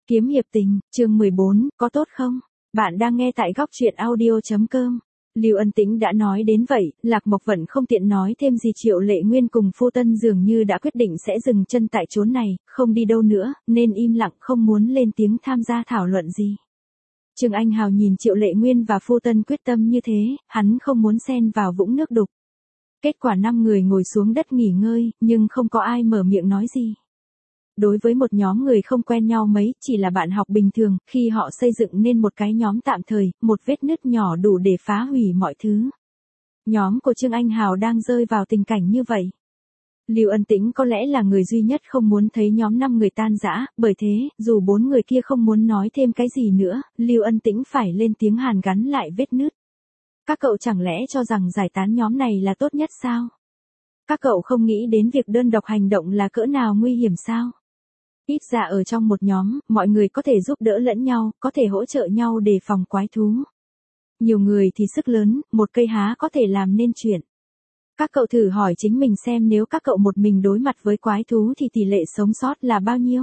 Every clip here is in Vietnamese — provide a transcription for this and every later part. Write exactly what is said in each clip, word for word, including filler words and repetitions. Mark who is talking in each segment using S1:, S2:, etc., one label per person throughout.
S1: Kiếm hiệp tình, chương mười bốn, có tốt không? Bạn đang nghe tại góc truyện audio chấm com. Lưu Ân Tĩnh đã nói đến vậy, Lạc Mộc Vận không tiện nói thêm gì. Triệu Lệ Nguyên cùng Phu Tân dường như đã quyết định sẽ dừng chân tại chốn này, không đi đâu nữa, nên im lặng không muốn lên tiếng tham gia thảo luận gì. Trương Anh Hào nhìn Triệu Lệ Nguyên và Phu Tân quyết tâm như thế, hắn không muốn xen vào vũng nước đục. Kết quả năm người ngồi xuống đất nghỉ ngơi, nhưng không có ai mở miệng nói gì. Đối với một nhóm người không quen nhau mấy, chỉ là bạn học bình thường, khi họ xây dựng nên một cái nhóm tạm thời, một vết nứt nhỏ đủ để phá hủy mọi thứ. Nhóm của Trương Anh Hào đang rơi vào tình cảnh như vậy. Lưu Ân Tĩnh có lẽ là người duy nhất không muốn thấy nhóm năm người tan rã, bởi thế, dù bốn người kia không muốn nói thêm cái gì nữa, Lưu Ân Tĩnh phải lên tiếng hàn gắn lại vết nứt. Các cậu chẳng lẽ cho rằng giải tán nhóm này là tốt nhất sao? Các cậu không nghĩ đến việc đơn độc hành động là cỡ nào nguy hiểm sao? Ít ra ở trong một nhóm, mọi người có thể giúp đỡ lẫn nhau, có thể hỗ trợ nhau đề phòng quái thú. Nhiều người thì sức lớn, một cây há có thể làm nên chuyện. Các cậu thử hỏi chính mình xem nếu các cậu một mình đối mặt với quái thú thì tỷ lệ sống sót là bao nhiêu?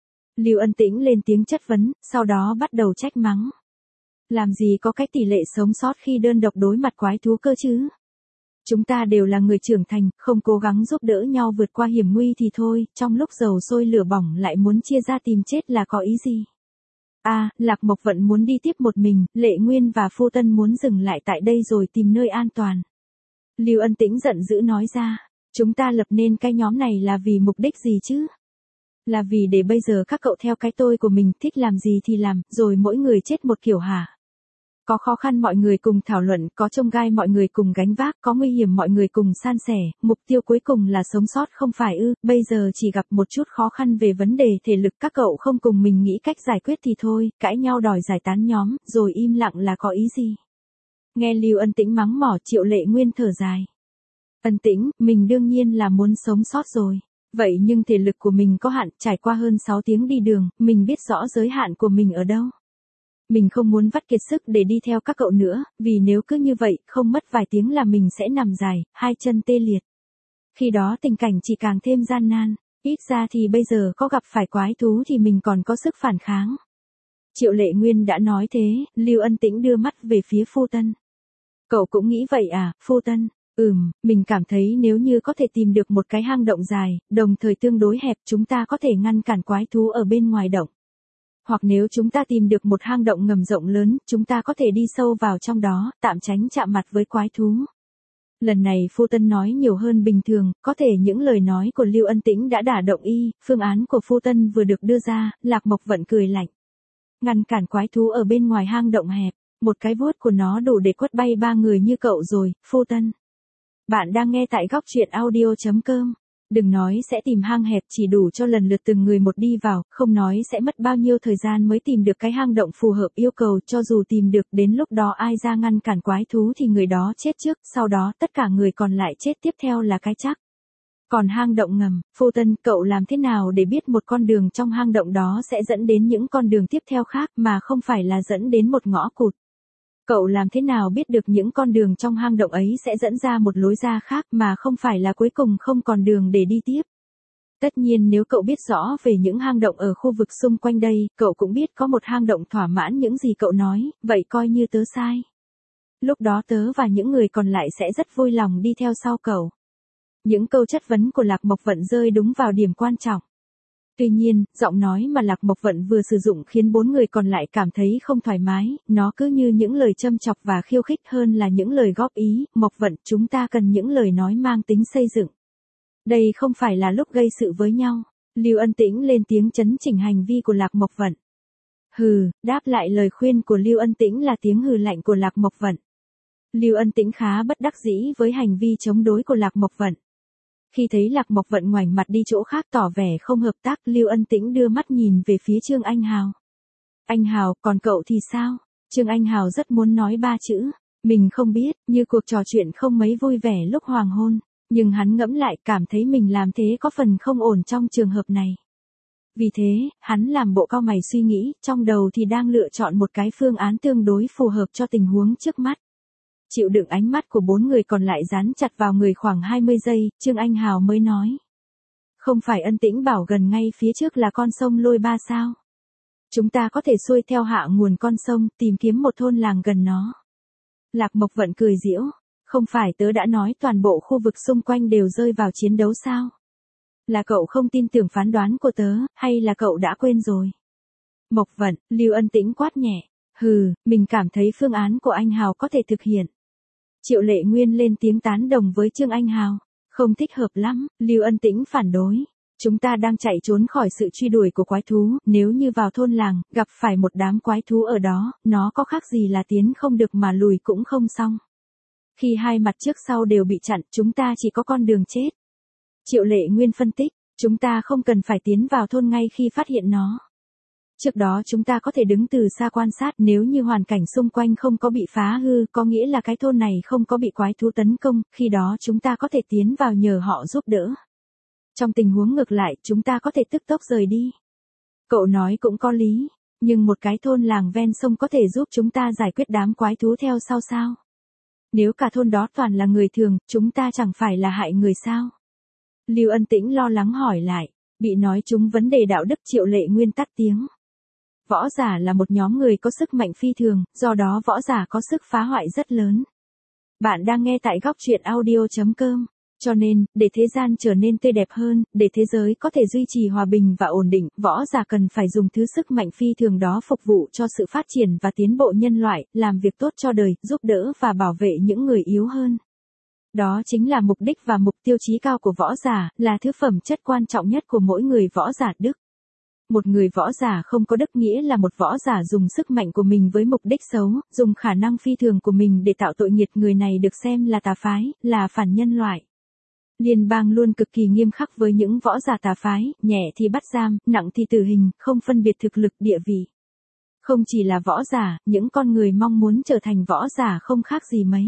S1: Lưu Ân Tĩnh lên tiếng chất vấn, sau đó bắt đầu trách mắng. Làm gì có cái tỷ lệ sống sót khi đơn độc đối mặt quái thú cơ chứ? Chúng ta đều là người trưởng thành, không cố gắng giúp đỡ nhau vượt qua hiểm nguy thì thôi, trong lúc dầu sôi lửa bỏng lại muốn chia ra tìm chết là có ý gì? À, Lạc Mộc Vận muốn đi tiếp một mình, Lệ Nguyên và Phu Tân muốn dừng lại tại đây rồi tìm nơi an toàn. Lưu Ân Tĩnh giận dữ nói ra, chúng ta lập nên cái nhóm này là vì mục đích gì chứ? Là vì để bây giờ các cậu theo cái tôi của mình, thích làm gì thì làm, rồi mỗi người chết một kiểu hả? Có khó khăn mọi người cùng thảo luận, có chông gai mọi người cùng gánh vác, có nguy hiểm mọi người cùng san sẻ, mục tiêu cuối cùng là sống sót không phải ư? Bây giờ chỉ gặp một chút khó khăn về vấn đề thể lực, các cậu không cùng mình nghĩ cách giải quyết thì thôi, cãi nhau đòi giải tán nhóm, rồi im lặng là có ý gì? Nghe Lưu Ân Tĩnh mắng mỏ, Triệu Lệ Nguyên thở dài. Ân Tĩnh, mình đương nhiên là muốn sống sót rồi. Vậy nhưng thể lực của mình có hạn, trải qua hơn sáu tiếng đi đường, mình biết rõ giới hạn của mình ở đâu. Mình không muốn vắt kiệt sức để đi theo các cậu nữa, vì nếu cứ như vậy, không mất vài tiếng là mình sẽ nằm dài, hai chân tê liệt. Khi đó tình cảnh chỉ càng thêm gian nan, ít ra thì bây giờ có gặp phải quái thú thì mình còn có sức phản kháng. Triệu Lệ Nguyên đã nói thế, Lưu Ân Tĩnh đưa mắt về phía Phu Tân. Cậu cũng nghĩ vậy à, Phu Tân? Ừm, mình cảm thấy nếu như có thể tìm được một cái hang động dài, đồng thời tương đối hẹp, chúng ta có thể ngăn cản quái thú ở bên ngoài động. Hoặc nếu chúng ta tìm được một hang động ngầm rộng lớn, chúng ta có thể đi sâu vào trong đó, tạm tránh chạm mặt với quái thú. Lần này Phu Tân nói nhiều hơn bình thường, có thể những lời nói của Lưu Ân Tĩnh đã đả động y, phương án của Phu Tân vừa được đưa ra, Lạc Mộc Vận cười lạnh. Ngăn cản quái thú ở bên ngoài hang động hẹp, một cái vuốt của nó đủ để quất bay ba người như cậu rồi, Phu Tân. Bạn đang nghe tại góc truyện audio chấm com. Đừng nói sẽ tìm hang hẹp chỉ đủ cho lần lượt từng người một đi vào, không nói sẽ mất bao nhiêu thời gian mới tìm được cái hang động phù hợp yêu cầu, cho dù tìm được đến lúc đó ai ra ngăn cản quái thú thì người đó chết trước, sau đó tất cả người còn lại chết tiếp theo là cái chắc. Còn hang động ngầm, Phu Tân, cậu làm thế nào để biết một con đường trong hang động đó sẽ dẫn đến những con đường tiếp theo khác mà không phải là dẫn đến một ngõ cụt? Cậu làm thế nào biết được những con đường trong hang động ấy sẽ dẫn ra một lối ra khác mà không phải là cuối cùng không còn đường để đi tiếp? Tất nhiên nếu cậu biết rõ về những hang động ở khu vực xung quanh đây, cậu cũng biết có một hang động thỏa mãn những gì cậu nói, vậy coi như tớ sai. Lúc đó tớ và những người còn lại sẽ rất vui lòng đi theo sau cậu. Những câu chất vấn của Lạc Mộc Vận rơi đúng vào điểm quan trọng. Tuy nhiên, giọng nói mà Lạc Mộc Vận vừa sử dụng khiến bốn người còn lại cảm thấy không thoải mái, nó cứ như những lời châm chọc và khiêu khích hơn là những lời góp ý. Mộc Vận, chúng ta cần những lời nói mang tính xây dựng. Đây không phải là lúc gây sự với nhau. Lưu Ân Tĩnh lên tiếng chấn chỉnh hành vi của Lạc Mộc Vận. Hừ, đáp lại lời khuyên của Lưu Ân Tĩnh là tiếng hừ lạnh của Lạc Mộc Vận. Lưu Ân Tĩnh khá bất đắc dĩ với hành vi chống đối của Lạc Mộc Vận. Khi thấy Lạc Mộc Vận ngoảnh mặt đi chỗ khác tỏ vẻ không hợp tác, Lưu Ân Tĩnh đưa mắt nhìn về phía Trương Anh Hào. Anh Hào, còn cậu thì sao? Trương Anh Hào rất muốn nói ba chữ. Mình không biết, như cuộc trò chuyện không mấy vui vẻ lúc hoàng hôn. Nhưng hắn ngẫm lại cảm thấy mình làm thế có phần không ổn trong trường hợp này. Vì thế, hắn làm bộ cau mày suy nghĩ, trong đầu thì đang lựa chọn một cái phương án tương đối phù hợp cho tình huống trước mắt. Chịu đựng ánh mắt của bốn người còn lại dán chặt vào người khoảng hai mươi giây, Trương Anh Hào mới nói. Không phải Ân Tĩnh bảo gần ngay phía trước là con sông Lôi Ba sao? Chúng ta có thể xuôi theo hạ nguồn con sông, tìm kiếm một thôn làng gần nó. Lạc Mộc Vận cười giễu, không phải tớ đã nói toàn bộ khu vực xung quanh đều rơi vào chiến đấu sao? Là cậu không tin tưởng phán đoán của tớ, hay là cậu đã quên rồi? Mộc Vận, Lưu Ân Tĩnh quát nhẹ, hừ, mình cảm thấy phương án của anh Hào có thể thực hiện. Triệu Lệ Nguyên lên tiếng tán đồng với Trương Anh Hào, không thích hợp lắm, Lưu Ân Tĩnh phản đối. Chúng ta đang chạy trốn khỏi sự truy đuổi của quái thú, nếu như vào thôn làng, gặp phải một đám quái thú ở đó, nó có khác gì là tiến không được mà lùi cũng không xong. Khi hai mặt trước sau đều bị chặn, chúng ta chỉ có con đường chết. Triệu Lệ Nguyên phân tích, chúng ta không cần phải tiến vào thôn ngay khi phát hiện nó. Trước đó chúng ta có thể đứng từ xa quan sát, nếu như hoàn cảnh xung quanh không có bị phá hư, có nghĩa là cái thôn này không có bị quái thú tấn công, khi đó chúng ta có thể tiến vào nhờ họ giúp đỡ. Trong tình huống ngược lại, chúng ta có thể tức tốc rời đi. Cậu nói cũng có lý, nhưng một cái thôn làng ven sông có thể giúp chúng ta giải quyết đám quái thú theo sau sao? Nếu cả thôn đó toàn là người thường, chúng ta chẳng phải là hại người sao? Lưu Ân Tĩnh lo lắng hỏi lại, bị nói chúng vấn đề đạo đức. Triệu Lệ Nguyên tắt tiếng. Võ giả là một nhóm người có sức mạnh phi thường, do đó võ giả có sức phá hoại rất lớn. Bạn đang nghe tại góc truyện audio chấm com. Cho nên, để thế gian trở nên tươi đẹp hơn, để thế giới có thể duy trì hòa bình và ổn định, võ giả cần phải dùng thứ sức mạnh phi thường đó phục vụ cho sự phát triển và tiến bộ nhân loại, làm việc tốt cho đời, giúp đỡ và bảo vệ những người yếu hơn. Đó chính là mục đích và mục tiêu chí cao của võ giả, là thứ phẩm chất quan trọng nhất của mỗi người võ giả đức. Một người võ giả không có đức nghĩa là một võ giả dùng sức mạnh của mình với mục đích xấu, dùng khả năng phi thường của mình để tạo tội nghiệp, người này được xem là tà phái, là phản nhân loại. Liên bang luôn cực kỳ nghiêm khắc với những võ giả tà phái, nhẹ thì bắt giam, nặng thì tử hình, không phân biệt thực lực địa vị. Không chỉ là võ giả, những con người mong muốn trở thành võ giả không khác gì mấy.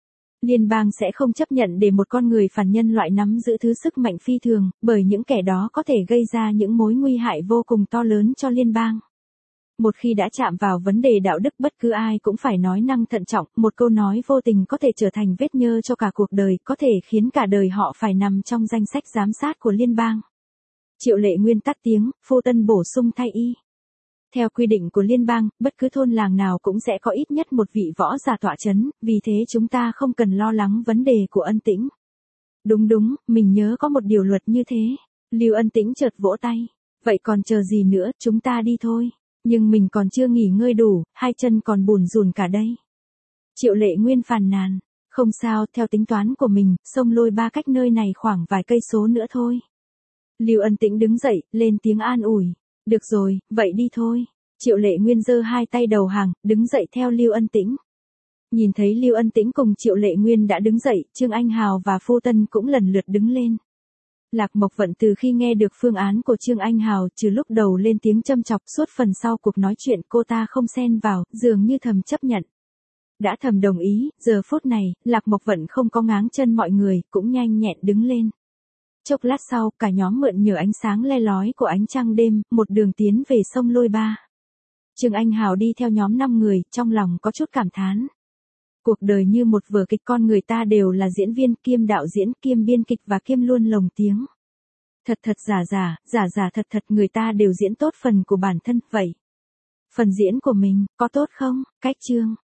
S1: Liên bang sẽ không chấp nhận để một con người phản nhân loại nắm giữ thứ sức mạnh phi thường, bởi những kẻ đó có thể gây ra những mối nguy hại vô cùng to lớn cho liên bang. Một khi đã chạm vào vấn đề đạo đức, bất cứ ai cũng phải nói năng thận trọng, một câu nói vô tình có thể trở thành vết nhơ cho cả cuộc đời, có thể khiến cả đời họ phải nằm trong danh sách giám sát của liên bang. Triệu Lệ Nguyên tắt tiếng, Phu Tân bổ sung thay y. Theo quy định của liên bang, bất cứ thôn làng nào cũng sẽ có ít nhất một vị võ giả tọa chấn, vì thế chúng ta không cần lo lắng vấn đề của Ân Tĩnh. Đúng đúng, mình nhớ có một điều luật như thế. Lưu Ân Tĩnh chợt vỗ tay. Vậy còn chờ gì nữa, chúng ta đi thôi. Nhưng mình còn chưa nghỉ ngơi đủ, hai chân còn bùn rùn cả đây. Triệu Lệ Nguyên phàn nàn. Không sao, theo tính toán của mình, sông Lôi Ba cách nơi này khoảng vài cây số nữa thôi. Lưu Ân Tĩnh đứng dậy, lên tiếng an ủi. Được rồi, vậy đi thôi. Triệu Lệ Nguyên giơ hai tay đầu hàng, đứng dậy theo Lưu Ân Tĩnh. Nhìn thấy Lưu Ân Tĩnh cùng Triệu Lệ Nguyên đã đứng dậy, Trương Anh Hào và Phu Tân cũng lần lượt đứng lên. Lạc Mộc Vận từ khi nghe được phương án của Trương Anh Hào, trừ lúc đầu lên tiếng châm chọc, suốt phần sau cuộc nói chuyện cô ta không xen vào, dường như thầm chấp nhận. Đã thầm đồng ý, giờ phút này, Lạc Mộc Vận không có ngáng chân mọi người, cũng nhanh nhẹn đứng lên. Chốc lát sau, cả nhóm mượn nhờ ánh sáng le lói của ánh trăng đêm, một đường tiến về sông Lôi Ba. Trương Anh Hào đi theo nhóm năm người, trong lòng có chút cảm thán. Cuộc đời như một vở kịch, con người ta đều là diễn viên, kiêm đạo diễn, kiêm biên kịch và kiêm luôn lồng tiếng. Thật thật giả giả, giả giả thật thật, người ta đều diễn tốt phần của bản thân, vậy. Phần diễn của mình, có tốt không? Cách chương.